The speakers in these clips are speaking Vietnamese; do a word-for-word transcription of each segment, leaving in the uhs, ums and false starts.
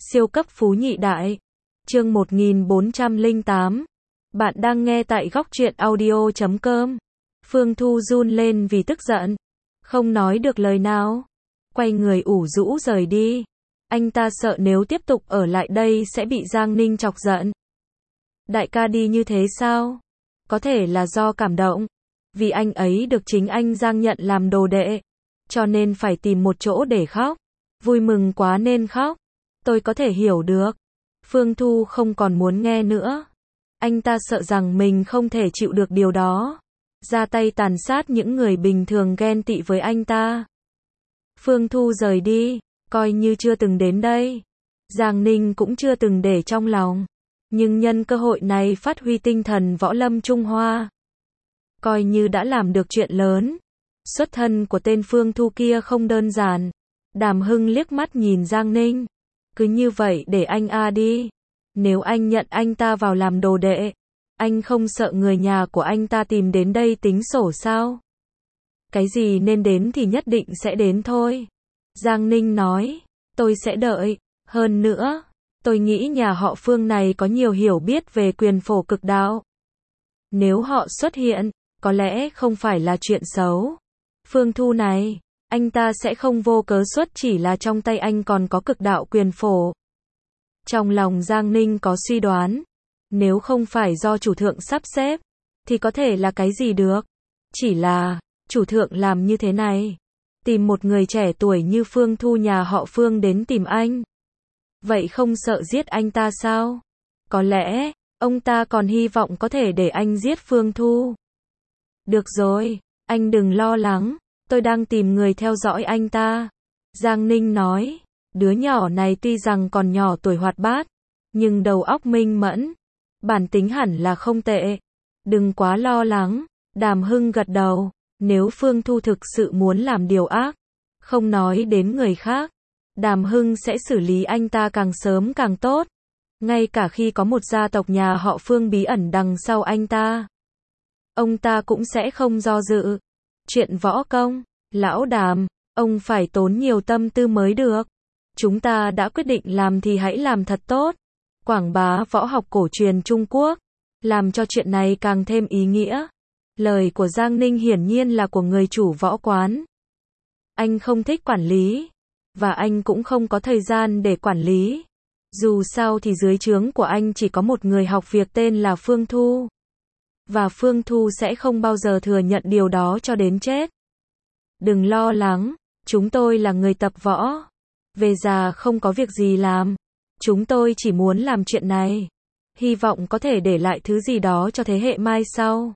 Siêu cấp phú nhị đại. Chương một nghìn bốn trăm lẻ tám. Bạn đang nghe tại góc truyện audio chấm com. Phương Thu run lên vì tức giận, không nói được lời nào, quay người ủ rũ rời đi. Anh ta sợ nếu tiếp tục ở lại đây sẽ bị Giang Ninh chọc giận. Đại ca đi như thế sao? Có thể là do cảm động, vì anh ấy được chính anh Giang nhận làm đồ đệ, cho nên phải tìm một chỗ để khóc. Vui mừng quá nên khóc. Tôi có thể hiểu được. Phương Thu không còn muốn nghe nữa. Anh ta sợ rằng mình không thể chịu được điều đó, ra tay tàn sát những người bình thường ghen tị với anh ta. Phương Thu rời đi, coi như chưa từng đến đây. Giang Ninh cũng chưa từng để trong lòng, nhưng nhân cơ hội này phát huy tinh thần võ lâm Trung Hoa, coi như đã làm được chuyện lớn. Xuất thân của tên Phương Thu kia không đơn giản. Đàm Hưng liếc mắt nhìn Giang Ninh. Cứ như vậy để anh a đi. Nếu anh nhận anh ta vào làm đồ đệ, anh không sợ người nhà của anh ta tìm đến đây tính sổ sao? Cái gì nên đến thì nhất định sẽ đến thôi. Giang Ninh nói, tôi sẽ đợi. Hơn nữa, tôi nghĩ nhà họ Phương này có nhiều hiểu biết về quyền phổ cực đạo. Nếu họ xuất hiện, có lẽ không phải là chuyện xấu. Phương Thu này, anh ta sẽ không vô cớ xuất chỉ là trong tay anh còn có cực đạo quyền phổ. Trong lòng Giang Ninh có suy đoán, nếu không phải do chủ thượng sắp xếp, thì có thể là cái gì được. Chỉ là, chủ thượng làm như thế này, tìm một người trẻ tuổi như Phương Thu nhà họ Phương đến tìm anh. Vậy không sợ giết anh ta sao? Có lẽ, ông ta còn hy vọng có thể để anh giết Phương Thu. Được rồi, anh đừng lo lắng, tôi đang tìm người theo dõi anh ta. Giang Ninh nói, đứa nhỏ này tuy rằng còn nhỏ tuổi hoạt bát, nhưng đầu óc minh mẫn, bản tính hẳn là không tệ. Đừng quá lo lắng. Đàm Hưng gật đầu, nếu Phương Thu thực sự muốn làm điều ác, không nói đến người khác, Đàm Hưng sẽ xử lý anh ta càng sớm càng tốt. Ngay cả khi có một gia tộc nhà họ Phương bí ẩn đằng sau anh ta, ông ta cũng sẽ không do dự. Chuyện võ công, lão Đàm, ông phải tốn nhiều tâm tư mới được. Chúng ta đã quyết định làm thì hãy làm thật tốt. Quảng bá võ học cổ truyền Trung Quốc, làm cho chuyện này càng thêm ý nghĩa. Lời của Giang Ninh hiển nhiên là của người chủ võ quán. Anh không thích quản lý, và anh cũng không có thời gian để quản lý. Dù sao thì dưới trướng của anh chỉ có một người học việc tên là Phương Thu. Và Phương Thu sẽ không bao giờ thừa nhận điều đó cho đến chết. Đừng lo lắng, chúng tôi là người tập võ. Về già không có việc gì làm. Chúng tôi chỉ muốn làm chuyện này. Hy vọng có thể để lại thứ gì đó cho thế hệ mai sau.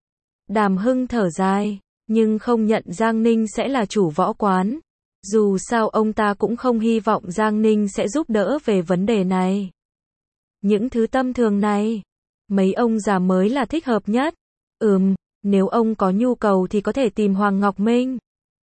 Đàm Hưng thở dài, nhưng không nhận Giang Ninh sẽ là chủ võ quán. Dù sao ông ta cũng không hy vọng Giang Ninh sẽ giúp đỡ về vấn đề này. Những thứ tâm thường này, mấy ông già mới là thích hợp nhất. Ừm, nếu ông có nhu cầu thì có thể tìm Hoàng Ngọc Minh.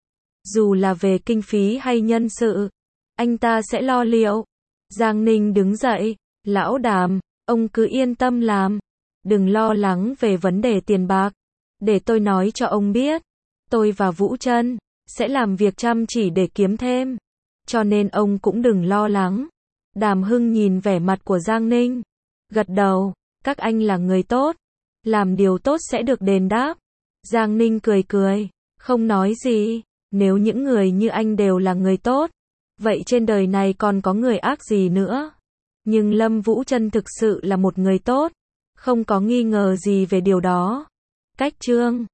Dù là về kinh phí hay nhân sự, anh ta sẽ lo liệu. Giang Ninh đứng dậy, lão Đàm, ông cứ yên tâm làm. Đừng lo lắng về vấn đề tiền bạc. Để tôi nói cho ông biết, tôi và Vũ Trân sẽ làm việc chăm chỉ để kiếm thêm. Cho nên ông cũng đừng lo lắng. Đàm Hưng nhìn vẻ mặt của Giang Ninh, gật đầu, các anh là người tốt, làm điều tốt sẽ được đền đáp. Giang Ninh cười cười, không nói gì. Nếu những người như anh đều là người tốt, vậy trên đời này còn có người ác gì nữa. Nhưng Lâm Vũ Trân thực sự là một người tốt, không có nghi ngờ gì về điều đó. Cách chương